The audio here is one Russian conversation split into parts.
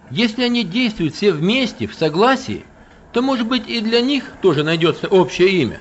Если они действуют все вместе, в согласии, то, может быть, и для них тоже найдется общее имя.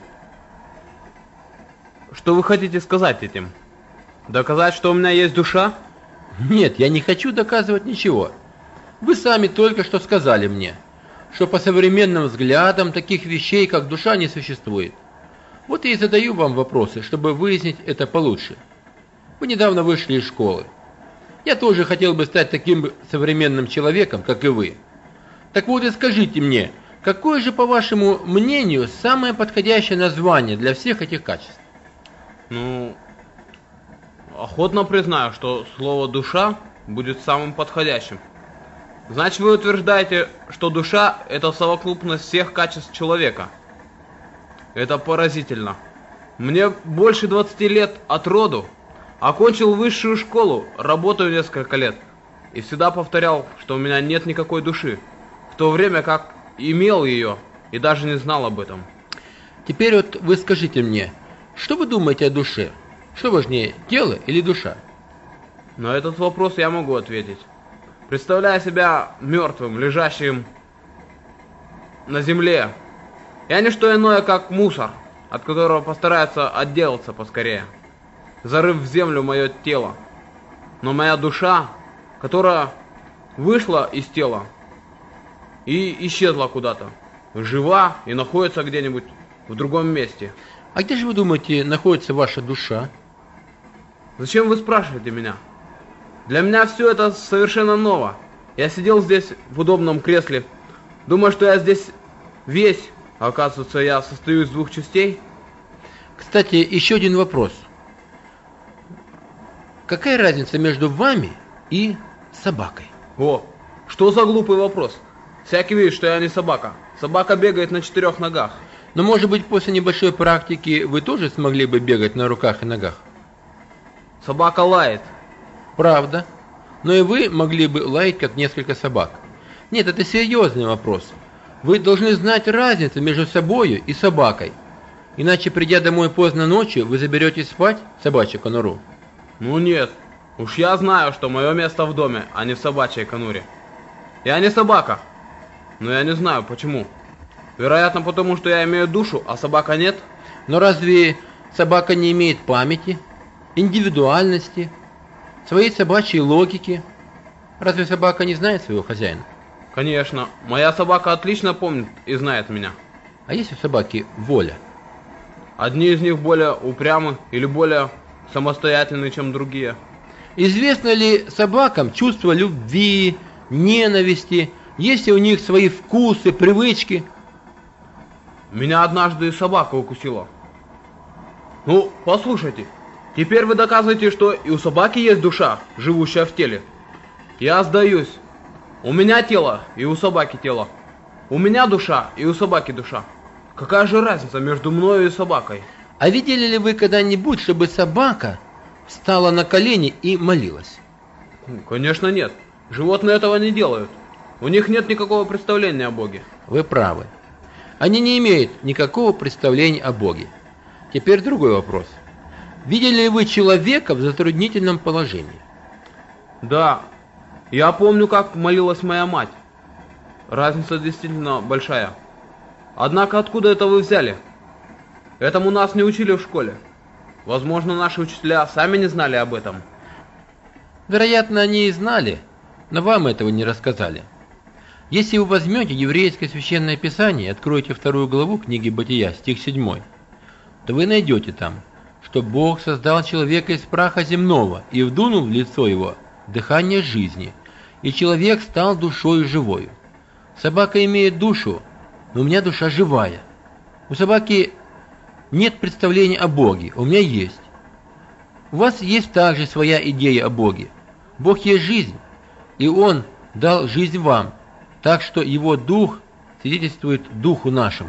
Что вы хотите сказать этим? Доказать, что у меня есть душа? Нет, я не хочу доказывать ничего. Вы сами только что сказали мне, что по современным взглядам таких вещей, как душа, не существует. Вот я и задаю вам вопросы, чтобы выяснить это получше. Вы недавно вышли из школы. Я тоже хотел бы стать таким современным человеком, как и вы. Так вот и скажите мне, какое же, по вашему мнению, самое подходящее название для всех этих качеств? Ну, охотно признаю, что слово «душа» будет самым подходящим. Значит, вы утверждаете, что душа – это совокупность всех качеств человека. Это поразительно. Мне больше 20 лет от роду. Окончил высшую школу, работаю несколько лет. И всегда повторял, что у меня нет никакой души. В то время как имел ее и даже не знал об этом. Теперь вот вы скажите мне, что вы думаете о душе? Что важнее, тело или душа? На этот вопрос я могу ответить. Представляя себя мертвым, лежащим на земле, я не что иное, как мусор, от которого постараются отделаться поскорее, зарыв в землю мое тело. Но моя душа, которая вышла из тела и исчезла куда-то, жива и находится где-нибудь в другом месте. А где же вы думаете находится ваша душа? Зачем вы спрашиваете меня? Для меня все это совершенно ново. Я сидел здесь в удобном кресле, думая, что я здесь весь, а оказывается, я состою из двух частей. Кстати, еще один вопрос. Какая разница между вами и собакой? О, что за глупый вопрос? Всякий видит, что я не собака. Собака бегает на 4 ногах. Но, может быть, после небольшой практики вы тоже смогли бы бегать на руках и ногах? Собака лает. Правда. Но и вы могли бы лаять, как несколько собак. Нет, это серьезный вопрос. Вы должны знать разницу между собою и собакой. Иначе, придя домой поздно ночью, вы заберетесь спать в собачью конуру. Ну нет, уж я знаю, что мое место в доме, а не в собачьей конуре. Я не собака, но я не знаю почему. Вероятно, потому что я имею душу, а собака нет. Но разве собака не имеет памяти, индивидуальности, своей собачьей логики? Разве собака не знает своего хозяина? Конечно, моя собака отлично помнит и знает меня. А есть у собаки воля? Одни из них более упрямы или более самостоятельны, чем другие. Известно ли собакам чувство любви, ненависти? Есть ли у них свои вкусы, привычки? Меня однажды собака укусила. Ну, послушайте, теперь вы доказываете, что и у собаки есть душа, живущая в теле. Я сдаюсь. У меня тело, и у собаки тело. У меня душа, и у собаки душа. Какая же разница между мною и собакой? А видели ли вы когда-нибудь, чтобы собака встала на колени и молилась? Конечно нет. Животные этого не делают. У них нет никакого представления о Боге. Вы правы. Они не имеют никакого представления о Боге. Теперь другой вопрос. Видели ли вы человека в затруднительном положении? Да, я помню, как молилась моя мать. Разница действительно большая. Однако откуда это вы взяли? Этому нас не учили в школе. Возможно, наши учителя сами не знали об этом. Вероятно, они и знали, но вам этого не рассказали. Если вы возьмете еврейское священное писание и откроете 2 главу книги Бытия, стих 7, то вы найдете там, что Бог создал человека из праха земного и вдунул в лицо его дыхание жизни, и человек стал душою живою. Собака имеет душу, но у меня душа живая. У собаки нет представления о Боге, у меня есть. У вас есть также своя идея о Боге. Бог есть жизнь, и Он дал жизнь вам, так что Его Дух свидетельствует Духу нашему.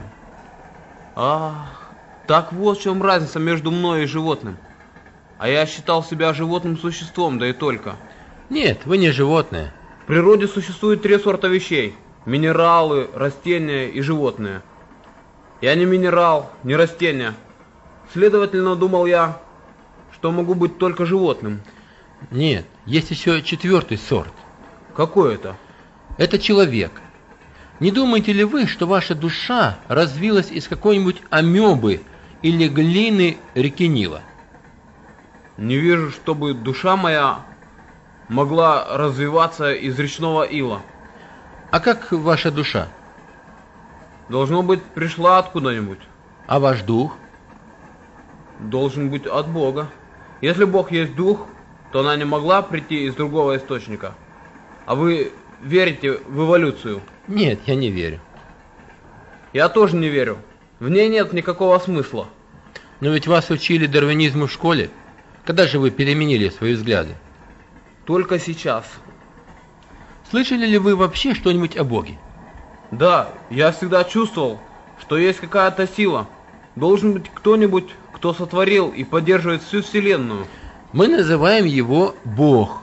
Ах, так вот в чем разница между мной и животным. А я считал себя животным существом, да и только. Нет, вы не животное. В природе существует 3 сорта вещей. Минералы, растения и животные. Я не минерал, не растение. Следовательно, думал я, что могу быть только животным. Нет, есть еще 4-й сорт. Какой это? Это человек. Не думаете ли вы, что ваша душа развилась из какой-нибудь амебы или глины реки Нила? Не вижу, чтобы душа моя могла развиваться из речного ила. А как ваша душа? Должно быть, пришла откуда-нибудь. А ваш дух? Должен быть от Бога. Если Бог есть дух, то она не могла прийти из другого источника. А вы верите в эволюцию? Нет, я не верю. Я тоже не верю. В ней нет никакого смысла. Но ведь вас учили дарвинизму в школе. Когда же вы переменили свои взгляды? Только сейчас. Слышали ли вы вообще что-нибудь о Боге? Да, я всегда чувствовал, что есть какая-то сила. Должен быть кто-нибудь, кто сотворил и поддерживает всю Вселенную. Мы называем его Бог.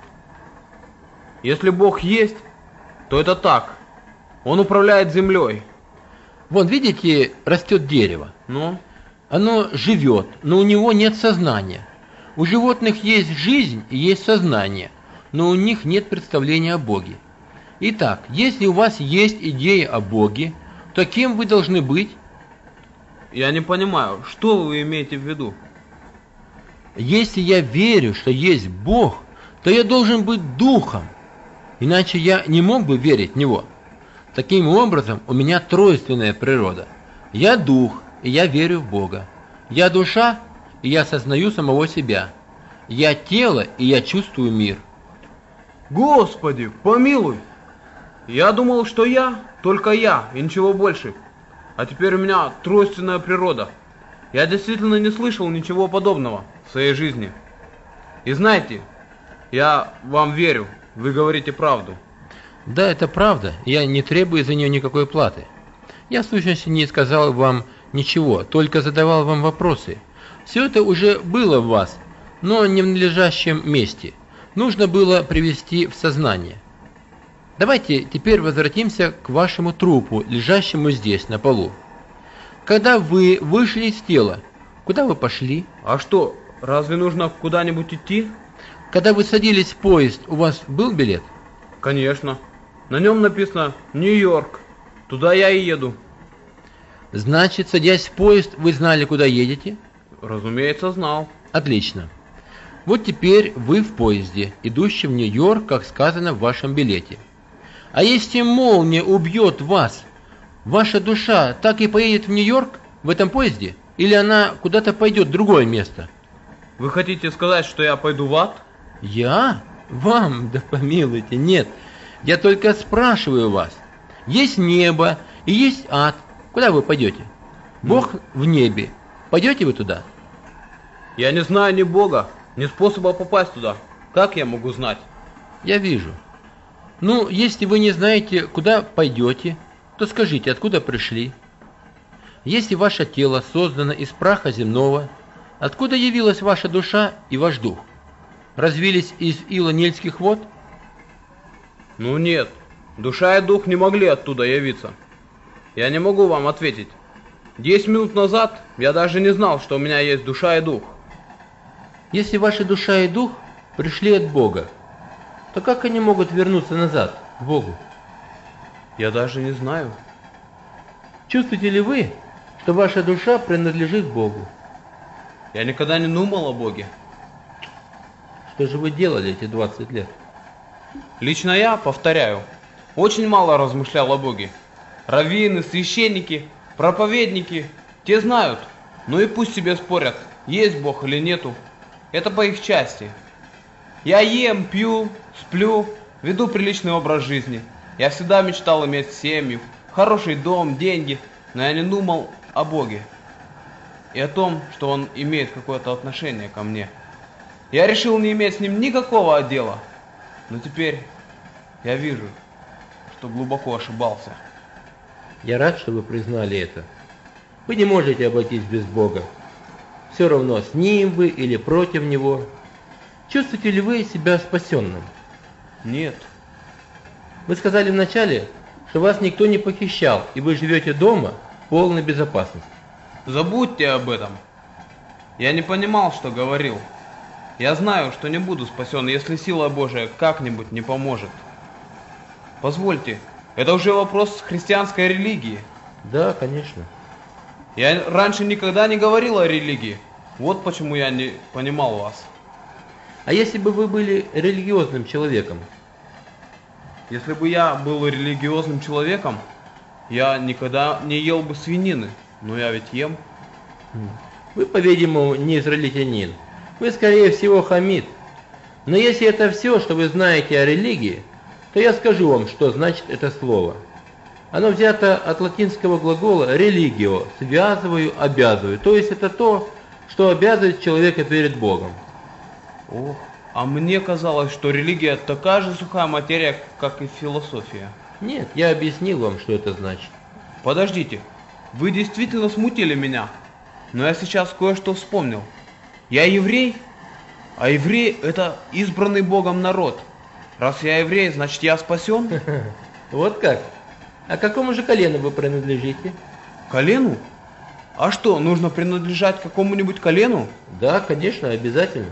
Если Бог есть, то это так. Он управляет землей. Вон, видите, растет дерево. Ну? Оно живет, но у него нет сознания. У животных есть жизнь и есть сознание, но у них нет представления о Боге. Итак, если у вас есть идея о Боге, то кем вы должны быть? Я не понимаю, что вы имеете в виду? Если я верю, что есть Бог, то я должен быть духом, иначе я не мог бы верить в Него. Таким образом, у меня тройственная природа. Я дух, и я верю в Бога. Я душа, и я сознаю самого себя. Я тело, и я чувствую мир. Господи, помилуй! Я думал, что я, только я, и ничего больше. А теперь у меня тройственная природа. Я действительно не слышал ничего подобного в своей жизни. И знаете, я вам верю, вы говорите правду. Да, это правда, я не требую за нее никакой платы. Я в сущности не сказал вам ничего, только задавал вам вопросы. Все это уже было в вас, но не в надлежащем месте. Нужно было привести в сознание. Давайте теперь возвратимся к вашему трупу, лежащему здесь, на полу. Когда вы вышли из тела, куда вы пошли? А что, разве нужно куда-нибудь идти? Когда вы садились в поезд, у вас был билет? Конечно. На нем написано «Нью-Йорк». Туда я и еду. Значит, садясь в поезд, вы знали, куда едете? Разумеется, знал. Отлично. Вот теперь вы в поезде, идущем в Нью-Йорк, как сказано в вашем билете. А если молния убьет вас, ваша душа так и поедет в Нью-Йорк в этом поезде? Или она куда-то пойдет в другое место? Вы хотите сказать, что я пойду в ад? Я? Вам? Да помилуйте, нет. Я только спрашиваю вас. Есть небо и есть ад. Куда вы пойдете? Бог в небе. Пойдете вы туда? Я не знаю ни Бога, ни способа попасть туда. Как я могу знать? Я вижу. Ну, если вы не знаете, куда пойдете, то скажите, откуда пришли. Если ваше тело создано из праха земного, откуда явилась ваша душа и ваш дух? Развились из ила нильских вод? Ну нет, душа и дух не могли оттуда явиться. Я не могу вам ответить. 10 минут назад я даже не знал, что у меня есть душа и дух. Если ваша душа и дух пришли от Бога, то как они могут вернуться назад, к Богу? Я даже не знаю. Чувствуете ли вы, что ваша душа принадлежит Богу? Я никогда не думал о Боге. Что же вы делали эти 20 лет? Лично я, повторяю, очень мало размышлял о Боге. Раввины, священники, проповедники, те знают. Ну и пусть себе спорят, есть Бог или нету. Это по их части. Я ем, пью, сплю, веду приличный образ жизни. Я всегда мечтал иметь семью, хороший дом, деньги, но я не думал о Боге и о том, что Он имеет какое-то отношение ко мне. Я решил не иметь с Ним никакого дела, но теперь я вижу, что глубоко ошибался. Я рад, что вы признали это. Вы не можете обойтись без Бога. Все равно, с Ним вы или против Него. Чувствуете ли вы себя спасенным? Нет. Вы сказали вначале, что вас никто не похищал, и вы живете дома в полной безопасности. Забудьте об этом. Я не понимал, что говорил. Я знаю, что не буду спасен, если сила Божия как-нибудь не поможет. Позвольте, это уже вопрос христианской религии. Да, конечно. Я раньше никогда не говорил о религии. Вот почему я не понимал вас. А если бы вы были религиозным человеком? Если бы я был религиозным человеком, я никогда не ел бы свинины. Но я ведь ем. Вы, по-видимому, не израильтянин. Вы, скорее всего, хамит. Но если это все, что вы знаете о религии, то я скажу вам, что значит это слово. Оно взято от латинского глагола «religio» – «связываю», «обязываю». То есть это то, что обязывает человека перед Богом. Ох, а мне казалось, что религия такая же сухая материя, как и философия. Нет, я объяснил вам, что это значит. Подождите, вы действительно смутили меня. Но я сейчас кое-что вспомнил. Я еврей, а еврей – это избранный Богом народ. Раз я еврей, значит я спасен? Вот как? А к какому же колену вы принадлежите? Колену? А что, нужно принадлежать какому-нибудь колену? Да, конечно, обязательно.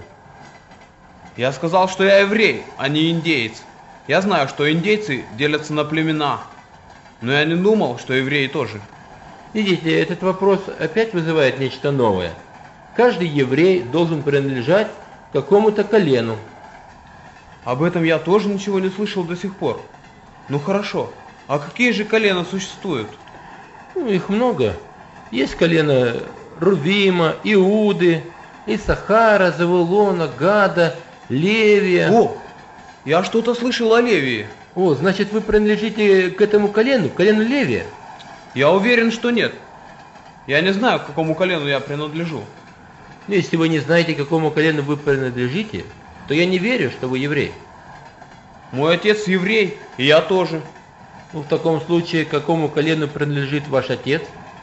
Я сказал, что я еврей, а не индеец. Я знаю, что индейцы делятся на племена. Но я не думал, что евреи тоже. Видите, этот вопрос опять вызывает нечто новое. Каждый еврей должен принадлежать какому-то колену. Об этом я тоже ничего не слышал до сих пор. Ну хорошо, а какие же колена существуют? Ну, их много. Есть колено Рувима, Иуды, Исахара, Завулона, Гада, Левия. О, я что-то слышал о Левии. О, значит, вы принадлежите к этому колену, колену Левия? Я уверен, что нет. Я не знаю, к какому колену я принадлежу. Ну, если вы не знаете, к какому колену вы принадлежите, то я не верю, что вы еврей. Мой отец еврей, и я тоже. Ну, в таком случае, к какому колену принадлежит ваш отец?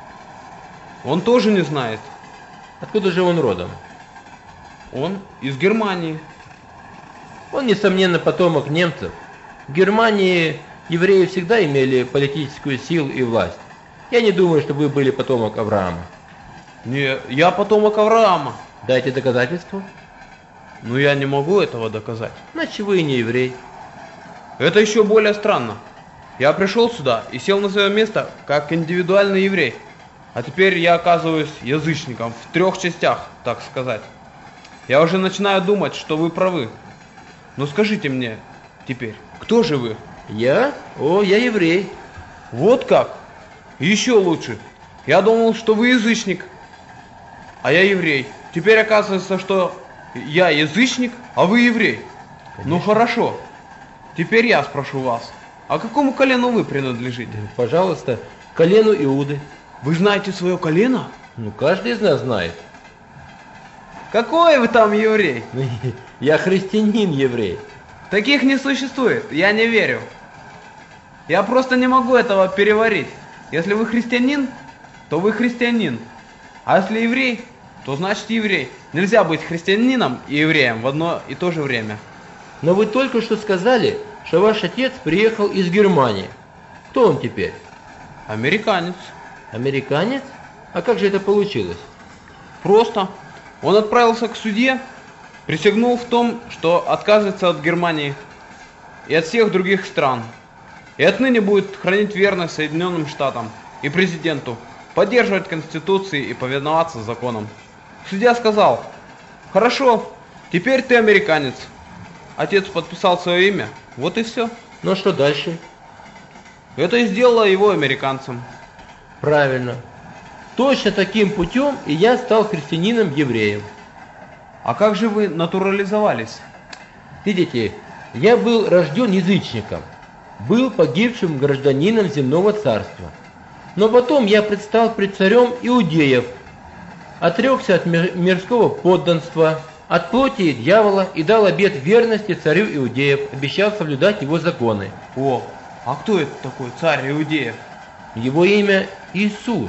Он тоже не знает. Откуда же он родом? Он из Германии. Он, несомненно, потомок немцев. В Германии евреи всегда имели политическую силу и власть. Я не думаю, что вы были потомок Авраама. Не, я потомок Авраама. Дайте доказательства. Но я не могу этого доказать. Значит, вы и не еврей. Это еще более странно. Я пришел сюда и сел на свое место как индивидуальный еврей. А теперь я оказываюсь язычником в 3 частях, так сказать. Я уже начинаю думать, что вы правы. Но скажите мне теперь, кто же вы? Я? О, я еврей. Вот как? Еще лучше. Я думал, что вы язычник, а я еврей. Теперь оказывается, что я язычник, а вы еврей. Конечно. Ну хорошо. Теперь я спрошу вас, а какому колену вы принадлежите? Пожалуйста, колену Иуды. Вы знаете свое колено? Ну, каждый из нас знает. Какой вы там еврей? Я христианин еврей. Таких не существует, я не верю. Я просто не могу этого переварить. Если вы христианин, то вы христианин. А если еврей, то значит еврей. Нельзя быть христианином и евреем в одно и то же время. Но вы только что сказали, что ваш отец приехал из Германии. Кто он теперь? Американец. Американец? А как же это получилось? Просто. Он отправился к судье, присягнул в том, что отказывается от Германии и от всех других стран. И отныне будет хранить верность Соединенным Штатам и президенту, поддерживать Конституции и повиноваться законам. Судья сказал: хорошо, теперь ты американец. Отец подписал свое имя, вот и все. Ну а что дальше? Это и сделало его американцем. Правильно. Точно таким путем и я стал христианином-евреем. А как же вы натурализовались? Видите, я был рожден язычником, был погибшим гражданином земного царства. Но потом я предстал пред царем иудеев, отрекся от мирского подданства, от плоти дьявола и дал обет верности царю иудеев, обещал соблюдать его законы. О, а кто это такой царь иудеев? Его имя Иисус.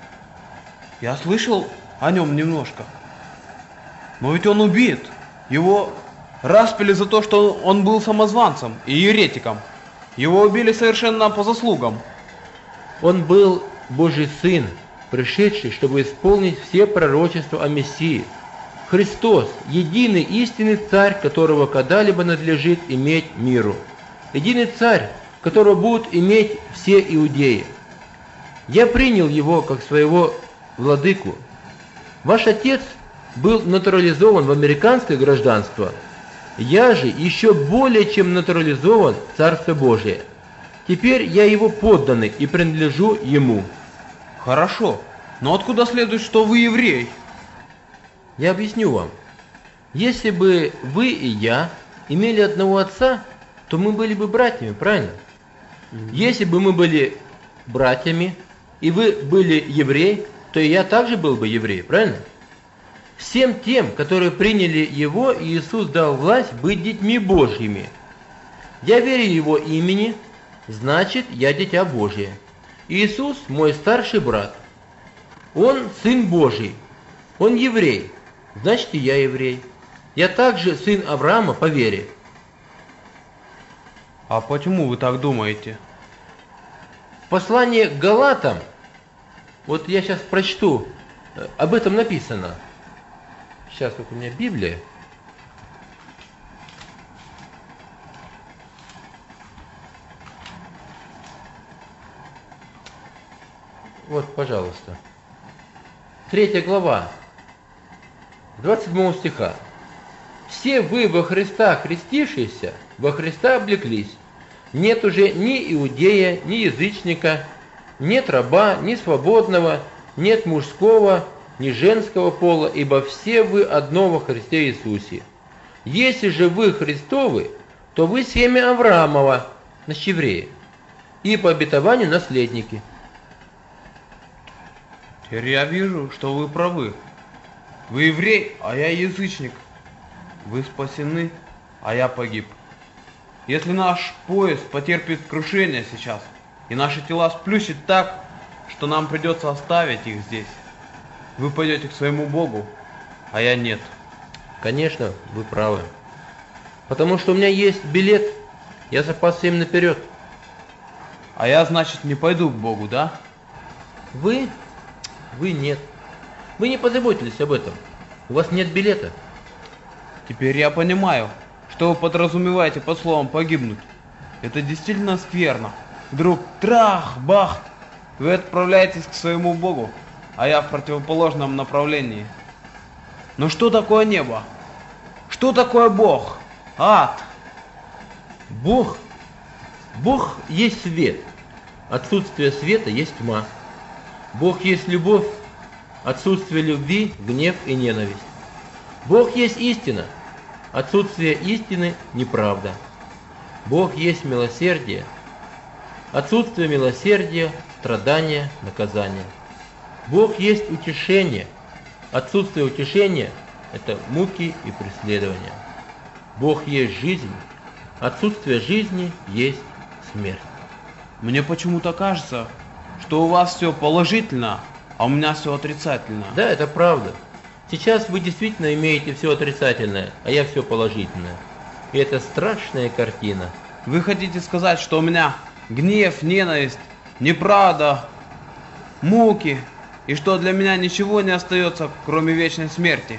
Я слышал о нем немножко. Но ведь он убит. Его распяли за то, что он был самозванцем и еретиком. Его убили совершенно по заслугам. Он был Божий Сын, пришедший, чтобы исполнить все пророчества о Мессии. Христос – единый истинный Царь, которого когда-либо надлежит иметь миру. Единый Царь, которого будут иметь все иудеи. Я принял его как своего владыку. Ваш отец был натурализован в американское гражданство. Я же еще более чем натурализован в Царство Божие. Теперь я его подданный и принадлежу ему. Хорошо, но откуда следует, что вы еврей? Я объясню вам. Если бы вы и я имели одного отца, то мы были бы братьями, правильно? Если бы мы были братьями, и вы были еврей, то и я также был бы еврей, правильно? Всем тем, которые приняли Его, Иисус дал власть быть детьми Божьими. Я верю Его имени, значит, я дитя Божие. Иисус мой старший брат. Он Сын Божий. Он еврей, значит, и я еврей. Я также сын Авраама по вере. А почему вы так думаете? Послание к Галатам, вот я сейчас прочту, об этом написано. Сейчас вот у меня Библия. Вот, пожалуйста. 3 глава, 27 стиха. «Все вы во Христа крестившиеся, во Христа облеклись. Нет уже ни иудея, ни язычника, нет раба, ни свободного, нет мужского, ни женского пола, ибо все вы одно во Христе Иисусе. Если же вы Христовы, то вы семя Авраамова, значит, евреи, и по обетованию наследники». Теперь я вижу, что вы правы. Вы еврей, а я язычник. Вы спасены, а я погиб. Если наш поезд потерпит крушение сейчас, и наши тела сплющит так, что нам придется оставить их здесь, вы пойдете к своему Богу, а я нет. Конечно, вы правы. Потому что у меня есть билет, я запасся им наперед. А я, значит, не пойду к Богу, да? Вы нет. Вы не позаботились об этом. У вас нет билета. Теперь я понимаю, что вы подразумеваете под словом «погибнуть». Это действительно скверно. Вдруг трах-бах, вы отправляетесь к своему Богу, а я в противоположном направлении. Но что такое небо? Что такое Бог? Ад? Бог есть свет. Отсутствие света есть тьма. Бог есть любовь. Отсутствие любви, гнев и ненависть. Бог есть истина. Отсутствие истины – неправда. Бог есть милосердие. Отсутствие милосердия – страдания, наказание. Бог есть утешение. Отсутствие утешения – это муки и преследования. Бог есть жизнь. Отсутствие жизни есть смерть. Мне почему-то кажется, что у вас все положительно, а у меня все отрицательно. Да, это правда. Сейчас вы действительно имеете все отрицательное, а я все положительное. И это страшная картина. Вы хотите сказать, что у меня гнев, ненависть, неправда, муки, и что для меня ничего не остается, кроме вечной смерти?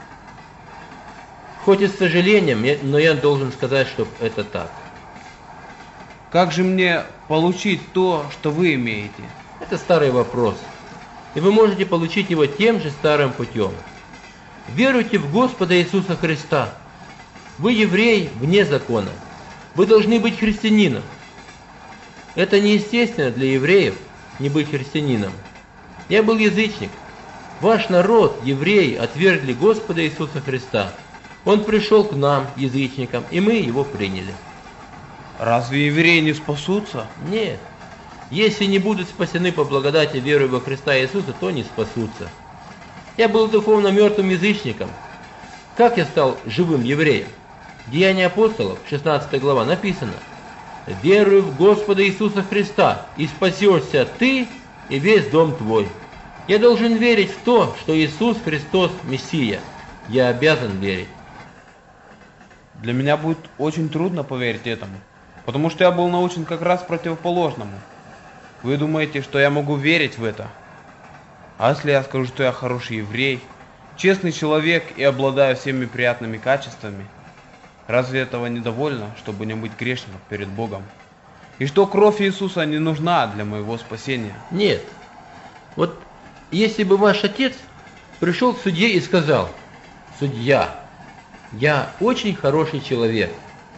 Хоть и с сожалением, но я должен сказать, что это так. Как же мне получить то, что вы имеете? Это старый вопрос. И вы можете получить его тем же старым путем. Веруйте в Господа Иисуса Христа. Вы еврей вне закона. Вы должны быть христианином. Это неестественно для евреев не быть христианином. Я был язычник. Ваш народ, евреи, отвергли Господа Иисуса Христа. Он пришел к нам, язычникам, и мы его приняли. Разве евреи не спасутся? Нет. Если не будут спасены по благодати веры во Христа Иисуса, то не спасутся. Я был духовно мертвым язычником. Как я стал живым евреем? Деяния апостолов, 16 глава, написано: «Веруй в Господа Иисуса Христа, и спасешься ты и весь дом твой». Я должен верить в то, что Иисус Христос Мессия. Я обязан верить. Для меня будет очень трудно поверить этому, потому что я был научен как раз противоположному. Вы думаете, что я могу верить в это? А если я скажу, что я хороший еврей, честный человек и обладаю всеми приятными качествами, разве этого недовольно, чтобы не быть грешником перед Богом? и что кровь Иисуса не нужна для моего спасения. Нет. Вот если бы ваш отец пришел к судье и сказал: «Судья, я очень хороший человек,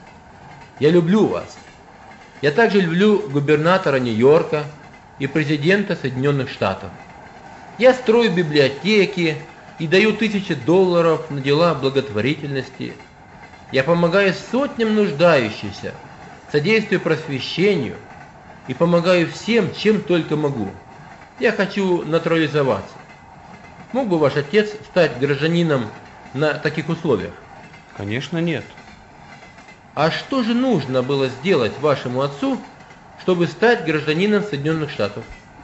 я люблю вас. Я также люблю губернатора Нью-Йорка и президента Соединенных Штатов. Я строю библиотеки и даю $1000 на дела благотворительности. Я помогаю сотням нуждающихся, содействую просвещению и помогаю всем, чем только могу. Я хочу натурализоваться». Мог бы ваш отец стать гражданином на таких условиях? Конечно, нет. А что же нужно было сделать вашему отцу, чтобы стать гражданином Соединенных Штатов?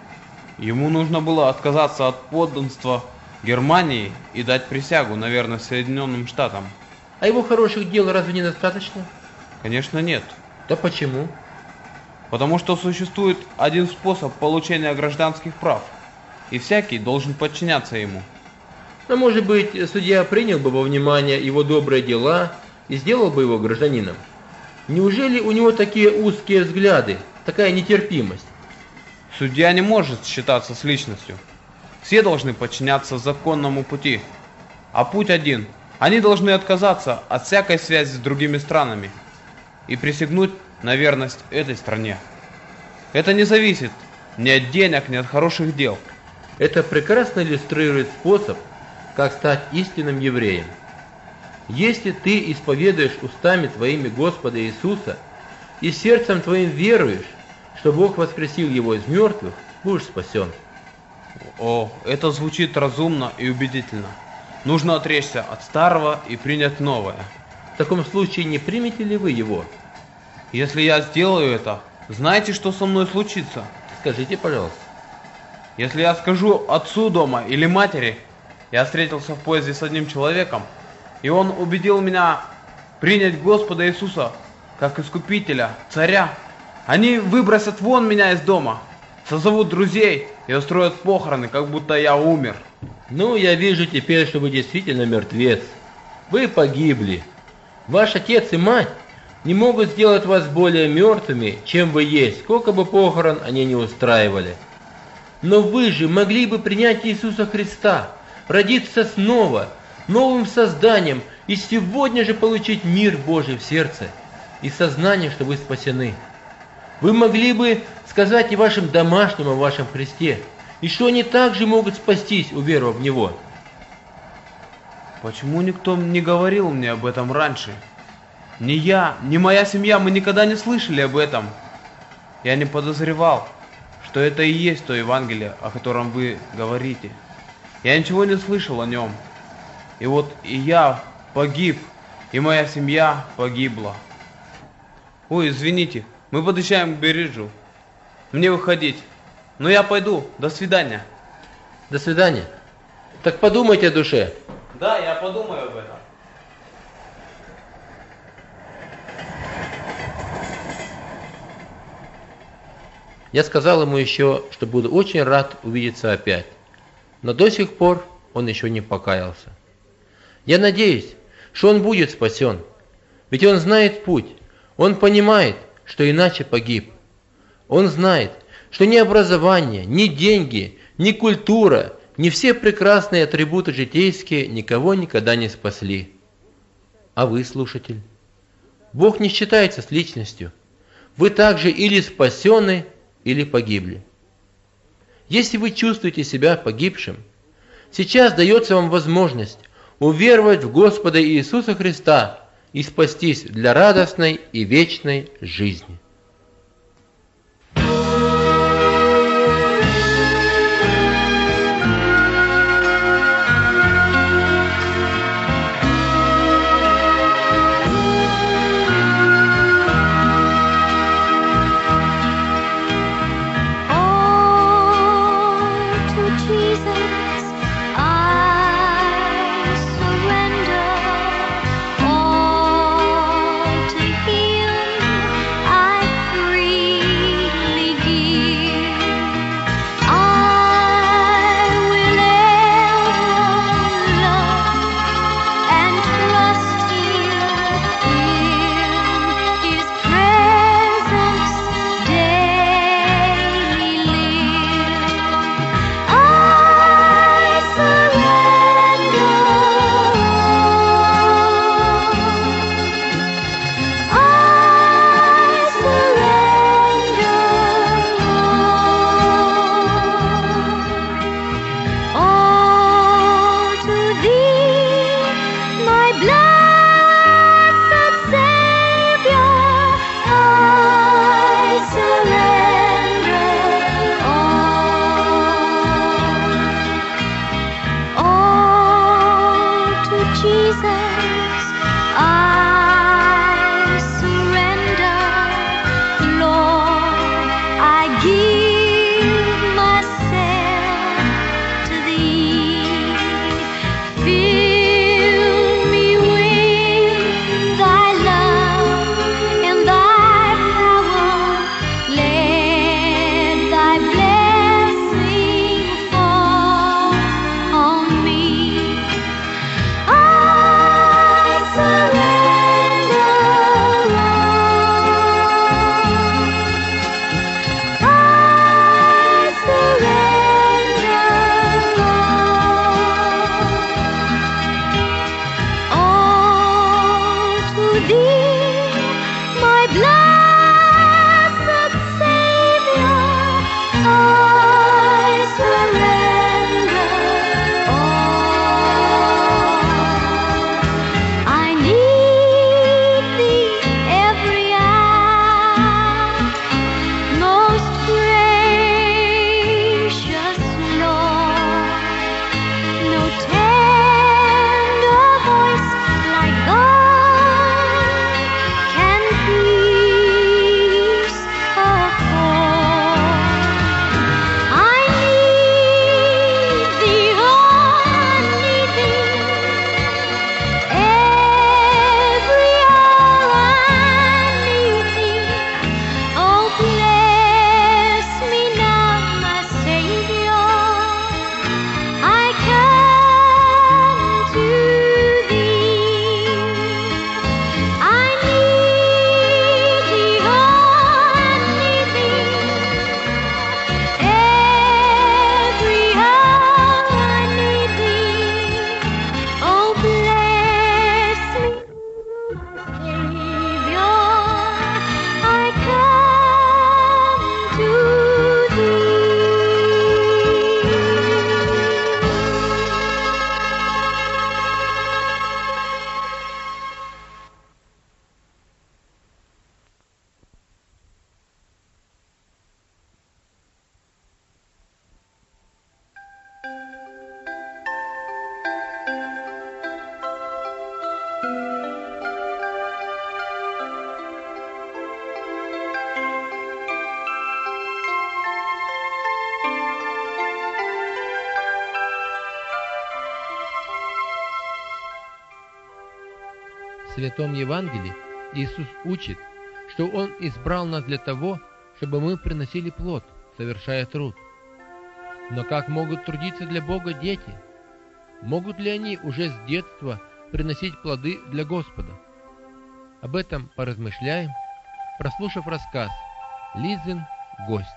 Ему нужно было отказаться от подданства Германии и дать присягу на верность Соединенным Штатам. А его хороших дел разве недостаточно? Конечно, нет. Да почему? Потому что существует один способ получения гражданских прав, и всякий должен подчиняться ему. Но, может быть, судья принял бы во внимание его добрые дела и сделал бы его гражданином? Неужели у него такие узкие взгляды, такая нетерпимость? Судья не может считаться с личностью. Все должны подчиняться законному пути. А путь один. Они должны отказаться от всякой связи с другими странами и присягнуть на верность этой стране. Это не зависит ни от денег, ни от хороших дел. Это прекрасно иллюстрирует способ, как стать истинным евреем. Если ты исповедуешь устами твоими Господа Иисуса и сердцем твоим веруешь, что Бог воскресил его из мертвых, будешь спасен. О, это звучит разумно и убедительно. Нужно отречься от старого и принять новое. В таком случае не примете ли вы его? Если я сделаю это, знаете, что со мной случится? Скажите, пожалуйста. Если я скажу отцу дома или матери: я встретился в поезде с одним человеком, и он убедил меня принять Господа Иисуса как Искупителя, Царя, они выбросят вон меня из дома, созовут друзей и устроят похороны, как будто я умер. Ну, я вижу теперь, что вы действительно мертвец. Вы погибли. Ваш отец и мать не могут сделать вас более мертвыми, чем вы есть, сколько бы похорон они не устраивали. Но вы же могли бы принять Иисуса Христа, родиться снова, новым созданием, и сегодня же получить мир Божий в сердце и сознание, что вы спасены. Вы могли бы сказать и вашим домашним о вашем Христе, и что они также могут спастись, уверовав в Него. Почему никто не говорил мне об этом раньше? Ни я, ни моя семья, мы никогда не слышали об этом. Я не подозревал, что это и есть то Евангелие, о котором вы говорите. Я ничего не слышал о нем. И вот и я погиб, и моя семья погибла. Ой, извините, мы подъезжаем к Бериджу. Мне выходить. Но я пойду. До свидания. До свидания. Так подумайте о душе. Да, я подумаю об этом. Я сказал ему еще, что буду очень рад увидеться опять. Но до сих пор он еще не покаялся. Я надеюсь, что он будет спасен. Ведь он знает путь. Он понимает, что иначе погиб. Он знает, что ни образование, ни деньги, ни культура, ни все прекрасные атрибуты житейские никого никогда не спасли. А вы, слушатель, Бог не считается с личностью. Вы также или спасены, или погибли. Если вы чувствуете себя погибшим, сейчас дается вам возможность уверовать в Господа Иисуса Христа и спастись для радостной и вечной жизни. I Savior, I come to thee. В Святом Евангелии Иисус учит, что Он избрал нас для того, чтобы мы приносили плод, совершая труд. Но как могут трудиться для Бога дети? Могут ли они уже с детства приносить плоды для Господа? Об этом поразмышляем, прослушав рассказ «Лизин гость».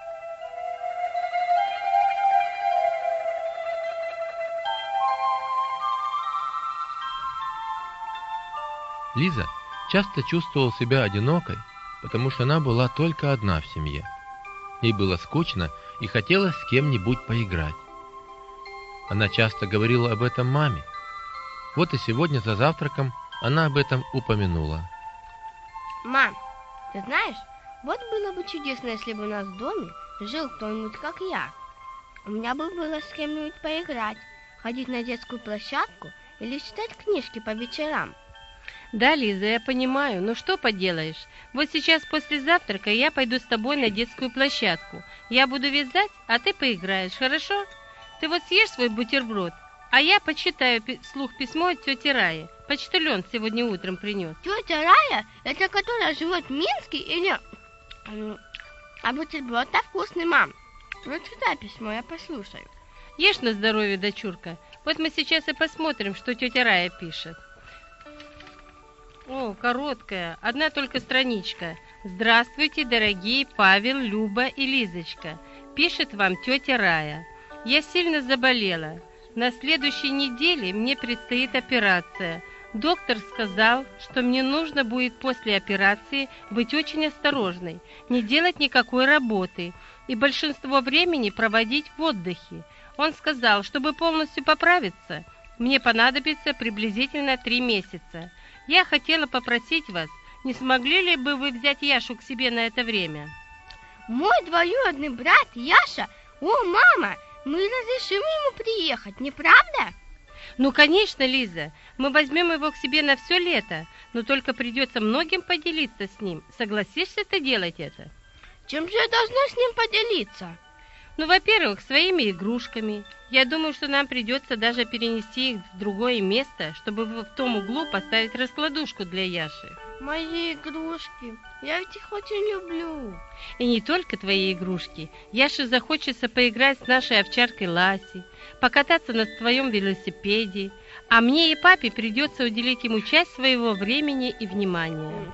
Лиза часто чувствовала себя одинокой, потому что она была только одна в семье. Ей было скучно и хотелось с кем-нибудь поиграть. Она часто говорила об этом маме. Вот и сегодня за завтраком она об этом упомянула. Мам, ты знаешь, вот было бы чудесно, если бы у нас в доме жил кто-нибудь, как я. У меня бы было с кем-нибудь поиграть, ходить на детскую площадку или читать книжки по вечерам. Да, Лиза, я понимаю, но что поделаешь? Вот сейчас после завтрака я пойду с тобой на детскую площадку. Я буду вязать, а ты поиграешь, хорошо? Ты вот съешь свой бутерброд, а я почитаю вслух письмо от тети Раи. Почтальон сегодня утром принес. Тетя Рая, это которая живет в Минске или... А бутерброд-то вкусный, мам. Вот читай письмо, я послушаю. Ешь на здоровье, дочурка. Вот мы сейчас и посмотрим, что тетя Рая пишет. О, короткая, одна только страничка. Здравствуйте, дорогие Павел, Люба и Лизочка. Пишет вам тетя Рая. Я сильно заболела. На следующей неделе мне предстоит операция. Доктор сказал, что мне нужно будет после операции быть очень осторожной, не делать никакой работы и большинство времени проводить в отдыхе. Он сказал, чтобы полностью поправиться, мне понадобится приблизительно 3 месяца. Я хотела попросить вас, не смогли ли бы вы взять Яшу к себе на это время? Мой двоюродный брат Яша? О, мама, мы разрешим ему приехать, не правда? Ну, конечно, Лиза, мы возьмем его к себе на все лето, но только придется многим поделиться с ним. Согласишься ты делать это? Чем же я должна с ним поделиться? Ну, во-первых, своими игрушками. Я думаю, что нам придется даже перенести их в другое место, чтобы в том углу поставить раскладушку для Яши. Мои игрушки, я ведь их очень люблю. И не только твои игрушки. Яше захочется поиграть с нашей овчаркой Ласей, покататься на твоем велосипеде, а мне и папе придется уделить ему часть своего времени и внимания.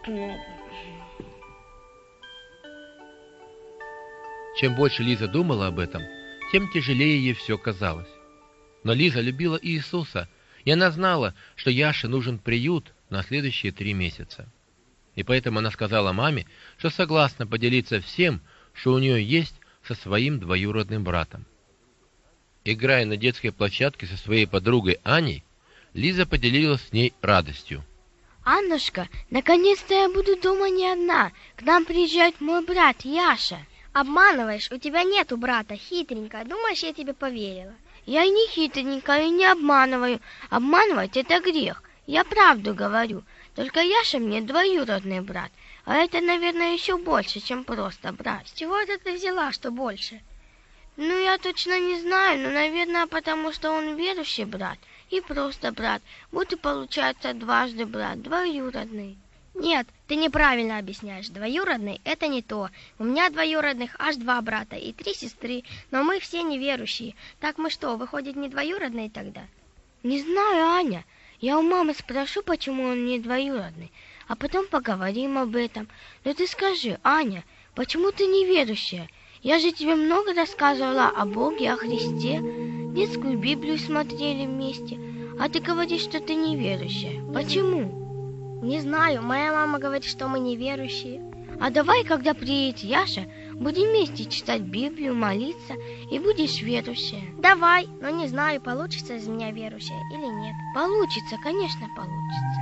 Чем больше Лиза думала об этом, тем тяжелее ей все казалось. Но Лиза любила Иисуса, и она знала, что Яше нужен приют на следующие 3 месяца. И поэтому она сказала маме, что согласна поделиться всем, что у нее есть со своим двоюродным братом. Играя на детской площадке со своей подругой Аней, Лиза поделилась с ней радостью. Аннушка, наконец-то я буду дома не одна. К нам приезжает мой брат Яша. Обманываешь, у тебя нету брата, хитренькая. Думаешь, я тебе поверила? Я не хитренькая и не обманываю. Обманывать — это грех. Я правду говорю. Только Яша мне двоюродный брат. А это, наверное, еще больше, чем просто брат. С чего это ты взяла, что больше? Ну, я точно не знаю, но, наверное, потому что он верующий брат и просто брат. Вот и получается дважды брат, двоюродный. Нет, ты неправильно объясняешь. Двоюродный — это не то. У меня двоюродных аж 2 брата и 3 сестры, но мы все неверующие. Так мы что, выходит, не двоюродные тогда? Не знаю, Аня. Я у мамы спрошу, почему он не двоюродный, а потом поговорим об этом. Но ты скажи, Аня, почему ты неверующая? Я же тебе много рассказывала о Боге, о Христе. Детскую Библию смотрели вместе. А ты говоришь, что ты неверующая. Почему? Не знаю, моя мама говорит, что мы неверующие. А давай, когда приедет Яша, будем вместе читать Библию, молиться, и будешь верующая. Давай, но не знаю, получится из меня верующая или нет. Получится, конечно, получится.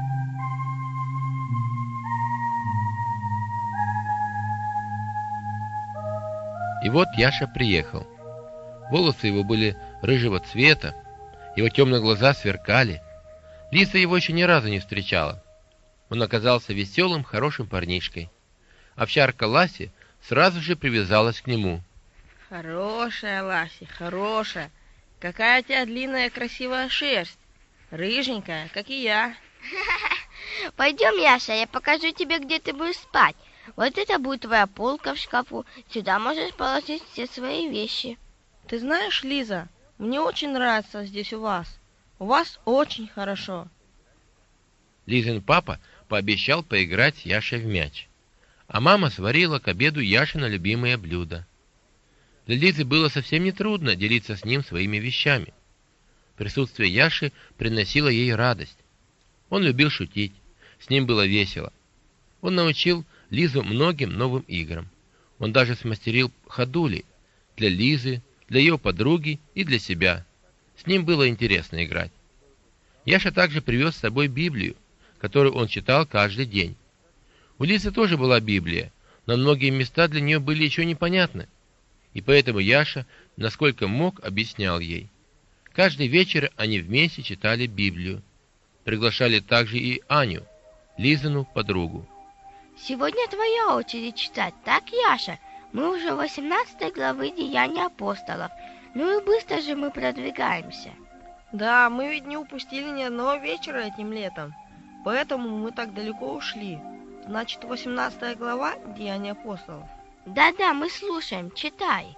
И вот Яша приехал. Волосы его были рыжего цвета, его темные глаза сверкали. Лиза его еще ни разу не встречала. Он оказался веселым, хорошим парнишкой. Овчарка Ласи сразу же привязалась к нему. Хорошая, Ласи, хорошая. Какая у тебя длинная красивая шерсть. Рыженькая, как и я. Пойдем, Яша, я покажу тебе, где ты будешь спать. Вот это будет твоя полка в шкафу. Сюда можешь положить все свои вещи. Ты знаешь, Лиза, мне очень нравится здесь у вас. У вас очень хорошо. Лизин папа пообещал поиграть с Яшей в мяч. А мама сварила к обеду Яшино любимое блюдо. Для Лизы было совсем нетрудно делиться с ним своими вещами. Присутствие Яши приносило ей радость. Он любил шутить, с ним было весело. Он научил Лизу многим новым играм. Он даже смастерил ходули для Лизы, для ее подруги и для себя. С ним было интересно играть. Яша также привез с собой Библию, которую он читал каждый день. У Лизы тоже была Библия, но многие места для нее были еще непонятны. И поэтому Яша, насколько мог, объяснял ей. Каждый вечер они вместе читали Библию. Приглашали также и Аню, Лизину подругу. Сегодня твоя очередь читать, так, Яша? Мы уже 18 главы Деяний апостолов. Ну и быстро же мы продвигаемся. Да, мы ведь не упустили ни одного вечера этим летом. Поэтому мы так далеко ушли. Значит, 18 глава Деяний апостолов. Да-да, мы слушаем, читай.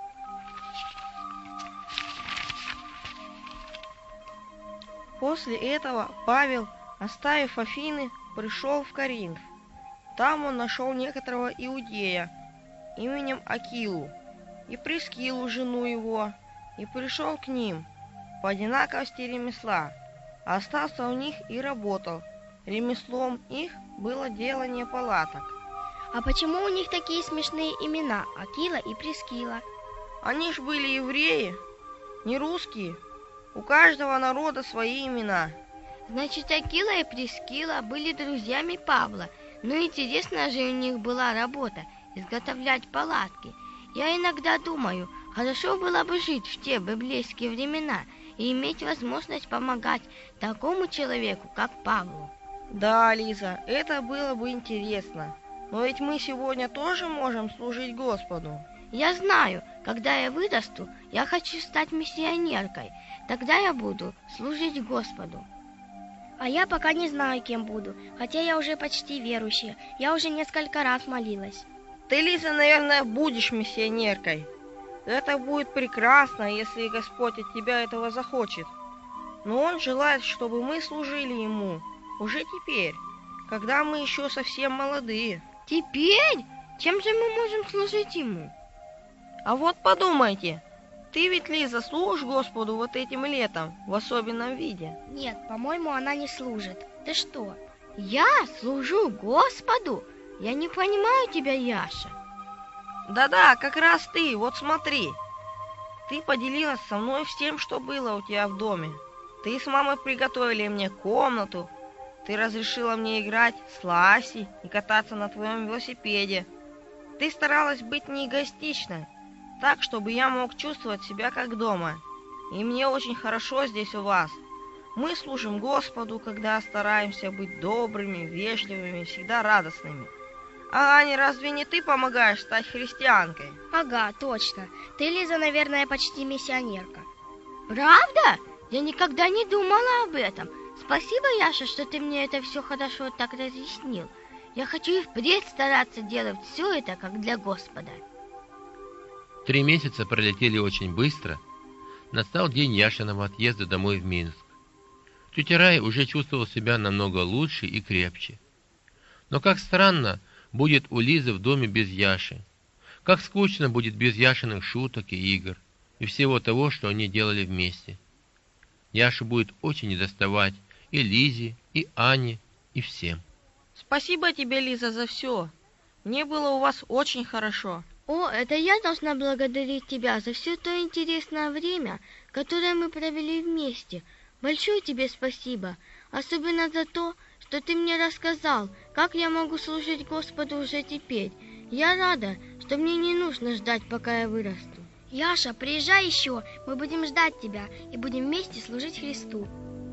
После этого Павел, оставив Афины, пришел в Коринф. Там он нашел некоторого иудея именем Акилу и Прискилу, жену его, и пришел к ним по одинаковости ремесла, а остался у них и работал. Ремеслом их было делание палаток. А почему у них такие смешные имена, Акила и Прискила? Они ж были евреи, не русские. У каждого народа свои имена. Значит, Акила и Прискила были друзьями Павла. Ну, интересно же у них была работа – изготовлять палатки. Я иногда думаю, хорошо было бы жить в те библейские времена и иметь возможность помогать такому человеку, как Павлу. Да, Лиза, это было бы интересно. Но ведь мы сегодня тоже можем служить Господу. Я знаю, когда я вырасту, я хочу стать миссионеркой. Тогда я буду служить Господу. А я пока не знаю, кем буду, хотя я уже почти верующая. Я уже несколько раз молилась. Ты, Лиза, наверное, будешь миссионеркой. Это будет прекрасно, если Господь от тебя этого захочет. Но Он желает, чтобы мы служили Ему уже теперь, когда мы еще совсем молодые. Теперь? Чем же мы можем служить Ему? А вот подумайте, ты ведь, Лиза, служишь Господу вот этим летом в особенном виде? Нет, по-моему, она не служит. Ты что? Я служу Господу? Я не понимаю тебя, Яша. Да-да, как раз ты, вот смотри. Ты поделилась со мной всем, что было у тебя в доме. Ты с мамой приготовили мне комнату. Ты разрешила мне играть с Ласей и кататься на твоем велосипеде. Ты старалась быть не эгоистичной, так, чтобы я мог чувствовать себя как дома. И мне очень хорошо здесь у вас. Мы служим Господу, когда стараемся быть добрыми, вежливыми, всегда радостными. А Ане, разве не ты помогаешь стать христианкой? Ага, точно. Ты, Лиза, наверное, почти миссионерка. Правда? Я никогда не думала об этом. Спасибо, Яша, что ты мне это все хорошо так разъяснил. Я хочу и впредь стараться делать все это, как для Господа. 3 месяца пролетели очень быстро. Настал день Яшиного отъезда домой в Минск. Тетя Рая уже чувствовала себя намного лучше и крепче. Но как странно будет у Лизы в доме без Яши. Как скучно будет без Яшиных шуток и игр, и всего того, что они делали вместе. Яша будет очень недоставать и Лизе, и Ане, и всем. Спасибо тебе, Лиза, за все. Мне было у вас очень хорошо. О, это я должна благодарить тебя за все то интересное время, которое мы провели вместе. Большое тебе спасибо, особенно за то, что ты мне рассказал, как я могу служить Господу уже теперь. Я рада, что мне не нужно ждать, пока я вырасту. Яша, приезжай еще, мы будем ждать тебя и будем вместе служить Христу.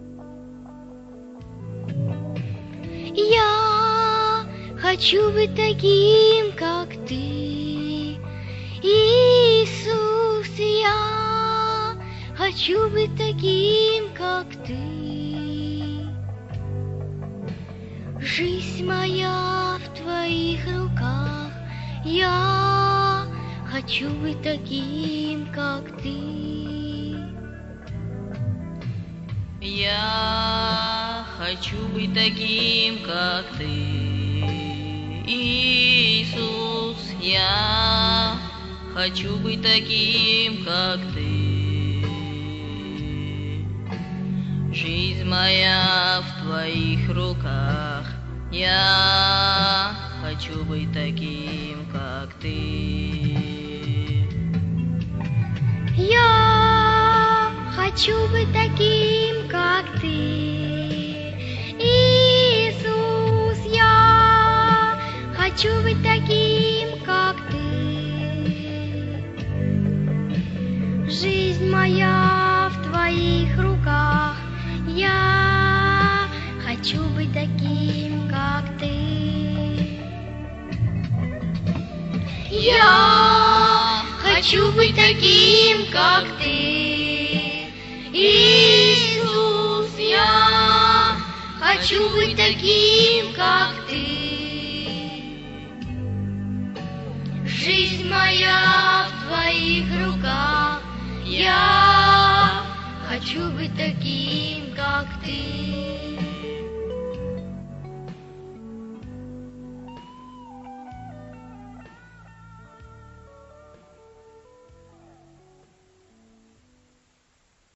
Я хочу быть таким, как ты, Иисус, я хочу быть таким, как ты. Жизнь моя в твоих руках, я хочу быть таким, как ты. Я хочу быть таким, как ты, Иисус, я хочу быть таким, как ты. Жизнь моя в твоих руках, я хочу быть таким, как ты. Я хочу быть таким, как ты, Иисус, я хочу быть таким, как ты. Жизнь моя в твоих руках, я хочу быть таким, как ты. Я хочу быть таким, как ты, Иисус, я хочу быть таким, как ты. Жизнь моя в твоих руках, я хочу быть таким, как ты.